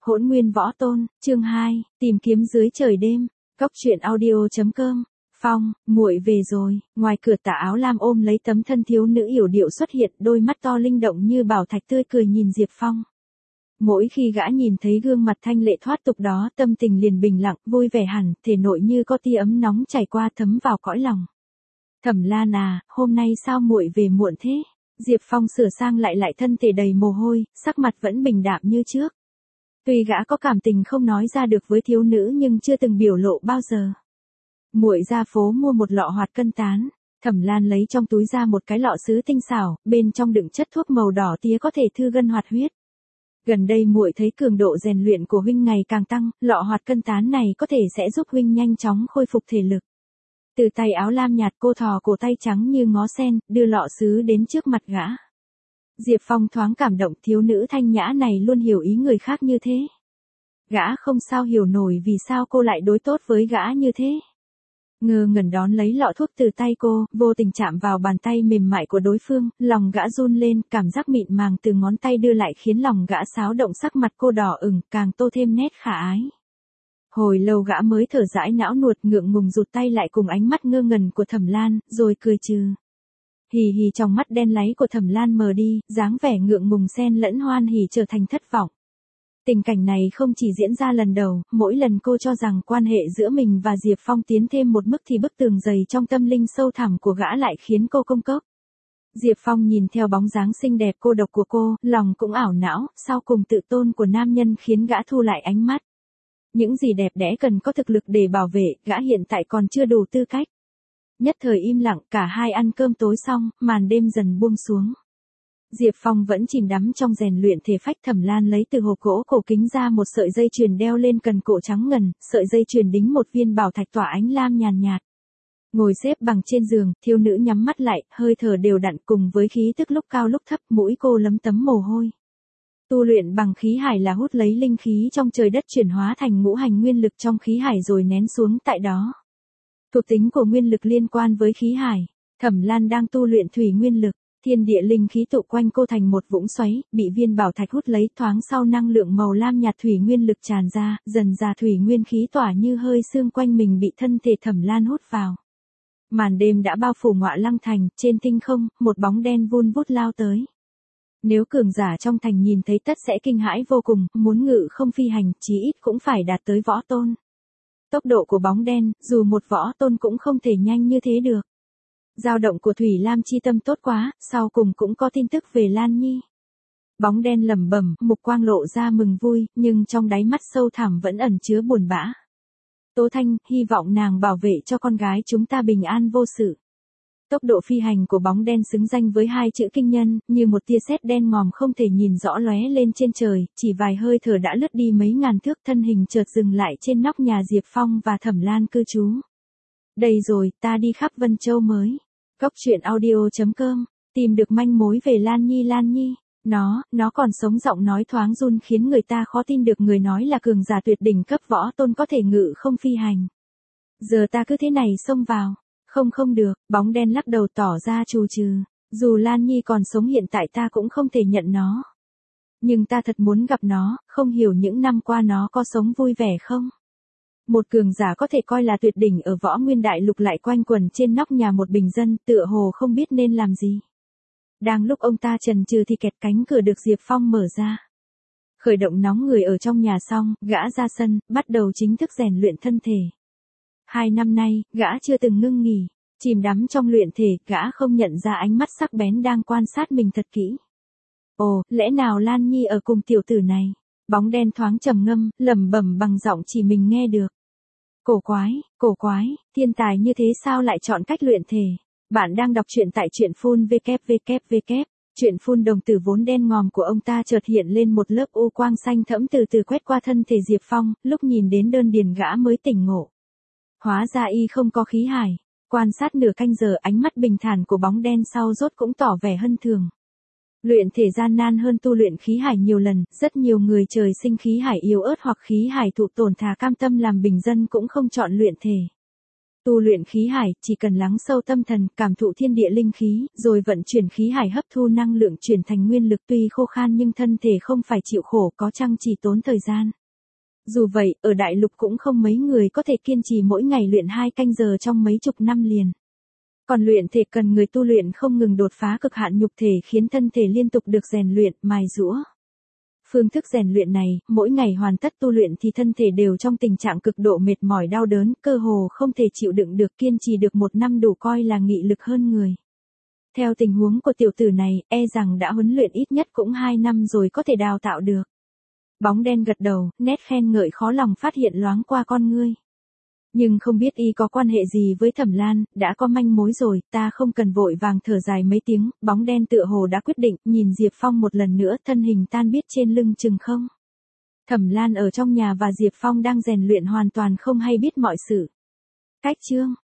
Hỗn nguyên võ tôn, chương 2, tìm kiếm dưới trời đêm. Cốc truyện audio.com. Phong, muội về rồi. Ngoài cửa Tà Áo Lam ôm lấy tấm thân thiếu nữ yểu điệu xuất hiện, đôi mắt to linh động như bảo thạch tươi cười nhìn Diệp Phong. Mỗi khi gã nhìn thấy gương mặt thanh lệ thoát tục đó, tâm tình liền bình lặng, vui vẻ hẳn, thể nội như có tia ấm nóng chảy qua thấm vào cõi lòng. Thẩm Lan à, hôm nay sao muội về muộn thế? Diệp Phong sửa sang lại thân thể đầy mồ hôi, sắc mặt vẫn bình đạm như trước. Tuy gã có cảm tình không nói ra được với thiếu nữ nhưng chưa từng biểu lộ bao giờ. Muội ra phố mua một lọ hoạt cân tán. Thẩm Lan lấy trong túi ra một cái lọ sứ tinh xảo, bên trong đựng chất thuốc màu đỏ tía có thể thư gân hoạt huyết. Gần đây muội thấy cường độ rèn luyện của huynh ngày càng tăng, lọ hoạt cân tán này có thể sẽ giúp huynh nhanh chóng khôi phục thể lực. Từ tay áo lam nhạt cô thò cổ tay trắng như ngó sen, đưa lọ sứ đến trước mặt gã. Diệp Phong thoáng cảm động, thiếu nữ thanh nhã này luôn hiểu ý người khác như thế. Gã không sao hiểu nổi vì sao cô lại đối tốt với gã như thế. Ngơ ngẩn đón lấy lọ thuốc từ tay cô, vô tình chạm vào bàn tay mềm mại của đối phương, lòng gã run lên, cảm giác mịn màng từ ngón tay đưa lại khiến lòng gã xáo động, sắc mặt cô đỏ ửng, càng tô thêm nét khả ái. Hồi lâu gã mới thở dãi não nuột, ngượng ngùng rụt tay lại cùng ánh mắt ngơ ngẩn của Thẩm Lan, rồi cười trừ. Hì hì, trong mắt đen láy của Thẩm Lan mờ đi, dáng vẻ ngượng ngùng xen lẫn hoan hỉ trở thành thất vọng. Tình cảnh này không chỉ diễn ra lần đầu, mỗi lần cô cho rằng quan hệ giữa mình và Diệp Phong tiến thêm một bước thì bức tường dày trong tâm linh sâu thẳm của gã lại khiến cô công cốc. Diệp Phong nhìn theo bóng dáng xinh đẹp cô độc của cô, lòng cũng ảo não, sau cùng tự tôn của nam nhân khiến gã thu lại ánh mắt. Những gì đẹp đẽ cần có thực lực để bảo vệ, gã hiện tại còn chưa đủ tư cách. Nhất thời im lặng, cả hai ăn cơm tối xong, màn đêm dần buông xuống. Diệp Phong vẫn chìm đắm trong rèn luyện thể phách. Thẩm Lan lấy từ hộp gỗ cổ kính ra một sợi dây chuyền đeo lên cần cổ trắng ngần, sợi dây chuyền đính một viên bảo thạch tỏa ánh lam nhàn nhạt. Ngồi xếp bằng trên giường, thiếu nữ nhắm mắt lại, hơi thở đều đặn cùng với khí tức lúc cao lúc thấp, mũi cô lấm tấm mồ hôi. Tu luyện bằng khí hải là hút lấy linh khí trong trời đất chuyển hóa thành ngũ hành nguyên lực trong khí hải rồi nén xuống tại đó. Thuộc tính của nguyên lực liên quan với khí hải. Thẩm Lan đang tu luyện thủy nguyên lực. Thiên địa linh khí tụ quanh cô thành một vũng xoáy, bị viên bảo thạch hút lấy, thoáng sau năng lượng màu lam nhạt thủy nguyên lực tràn ra, dần ra thủy nguyên khí tỏa như hơi sương quanh mình bị thân thể Thẩm Lan hút vào. Màn đêm đã bao phủ Ngọa Lăng thành, trên tinh không, một bóng đen vun vút lao tới. Nếu cường giả trong thành nhìn thấy tất sẽ kinh hãi vô cùng, muốn ngự không phi hành, chí ít cũng phải đạt tới võ tôn. Tốc độ của bóng đen, dù một võ tôn cũng không thể nhanh như thế được. Dao động của Thủy Lam chi tâm tốt quá, sau cùng cũng có tin tức về Lan Nhi. Bóng đen lẩm bẩm, mục quang lộ ra mừng vui, nhưng trong đáy mắt sâu thẳm vẫn ẩn chứa buồn bã. Tố Thanh, hy vọng nàng bảo vệ cho con gái chúng ta bình an vô sự. Tốc độ phi hành của bóng đen xứng danh với hai chữ kinh nhân, như một tia sét đen ngòm không thể nhìn rõ lóe lên trên trời, chỉ vài hơi thở đã lướt đi mấy ngàn thước, thân hình chợt dừng lại trên nóc nhà Diệp Phong và Thẩm Lan cư trú. Đây rồi, ta đi khắp Vân Châu mới. Cốc truyện audio.com, tìm được manh mối về Lan Nhi. Nó còn sống. Giọng nói thoáng run khiến người ta khó tin được, người nói là cường giả tuyệt đỉnh cấp võ tôn có thể ngự không phi hành. Giờ ta cứ thế này xông vào. Không được, bóng đen lắc đầu tỏ ra trù trừ. Dù Lan Nhi còn sống hiện tại ta cũng không thể nhận nó. Nhưng ta thật muốn gặp nó, không hiểu những năm qua nó có sống vui vẻ không? Một cường giả có thể coi là tuyệt đỉnh ở võ nguyên đại lục lại quanh quẩn trên nóc nhà một bình dân, tựa hồ không biết nên làm gì. Đang lúc ông ta chần chừ thì kẹt, cánh cửa được Diệp Phong mở ra. Khởi động nóng người ở trong nhà xong, gã ra sân, bắt đầu chính thức rèn luyện thân thể. 2 năm nay, gã chưa từng ngưng nghỉ, chìm đắm trong luyện thể, gã không nhận ra ánh mắt sắc bén đang quan sát mình thật kỹ. Ồ, lẽ nào Lan Nhi ở cùng tiểu tử này? Bóng đen thoáng trầm ngâm, lẩm bẩm bằng giọng chỉ mình nghe được. Cổ quái, thiên tài như thế sao lại chọn cách luyện thể? Bạn đang đọc truyện tại truyện phun www. Truyện phun đồng tử vốn đen ngòm của ông ta chợt hiện lên một lớp u quang xanh thẫm từ từ quét qua thân thể Diệp Phong, lúc nhìn đến đơn điền gã mới tỉnh ngộ. Hóa ra y không có khí hải. Quan sát nửa canh giờ, ánh mắt bình thản của bóng đen sau rốt cũng tỏ vẻ hân thường. Luyện thể gian nan hơn tu luyện khí hải nhiều lần, rất nhiều người trời sinh khí hải yếu ớt hoặc khí hải thụ tổn thà cam tâm làm bình dân cũng không chọn luyện thể. Tu luyện khí hải, chỉ cần lắng sâu tâm thần, cảm thụ thiên địa linh khí, rồi vận chuyển khí hải hấp thu năng lượng chuyển thành nguyên lực, tuy khô khan nhưng thân thể không phải chịu khổ, có chăng chỉ tốn thời gian. Dù vậy, ở đại lục cũng không mấy người có thể kiên trì mỗi ngày luyện 2 canh giờ trong mấy chục năm liền. Còn luyện thể cần người tu luyện không ngừng đột phá cực hạn nhục thể, khiến thân thể liên tục được rèn luyện, mài giũa. Phương thức rèn luyện này, mỗi ngày hoàn tất tu luyện thì thân thể đều trong tình trạng cực độ mệt mỏi đau đớn, cơ hồ không thể chịu đựng được, kiên trì được 1 năm đủ coi là nghị lực hơn người. Theo tình huống của tiểu tử này, e rằng đã huấn luyện ít nhất cũng 2 năm rồi có thể đào tạo được. Bóng đen gật đầu, nét khen ngợi khó lòng phát hiện loáng qua con ngươi. Nhưng không biết y có quan hệ gì với Thẩm Lan, đã có manh mối rồi, ta không cần vội vàng thở dài mấy tiếng, bóng đen tựa hồ đã quyết định, nhìn Diệp Phong một lần nữa, thân hình tan biết trên lưng chừng không. Thẩm Lan ở trong nhà và Diệp Phong đang rèn luyện hoàn toàn không hay biết mọi sự. Cách chương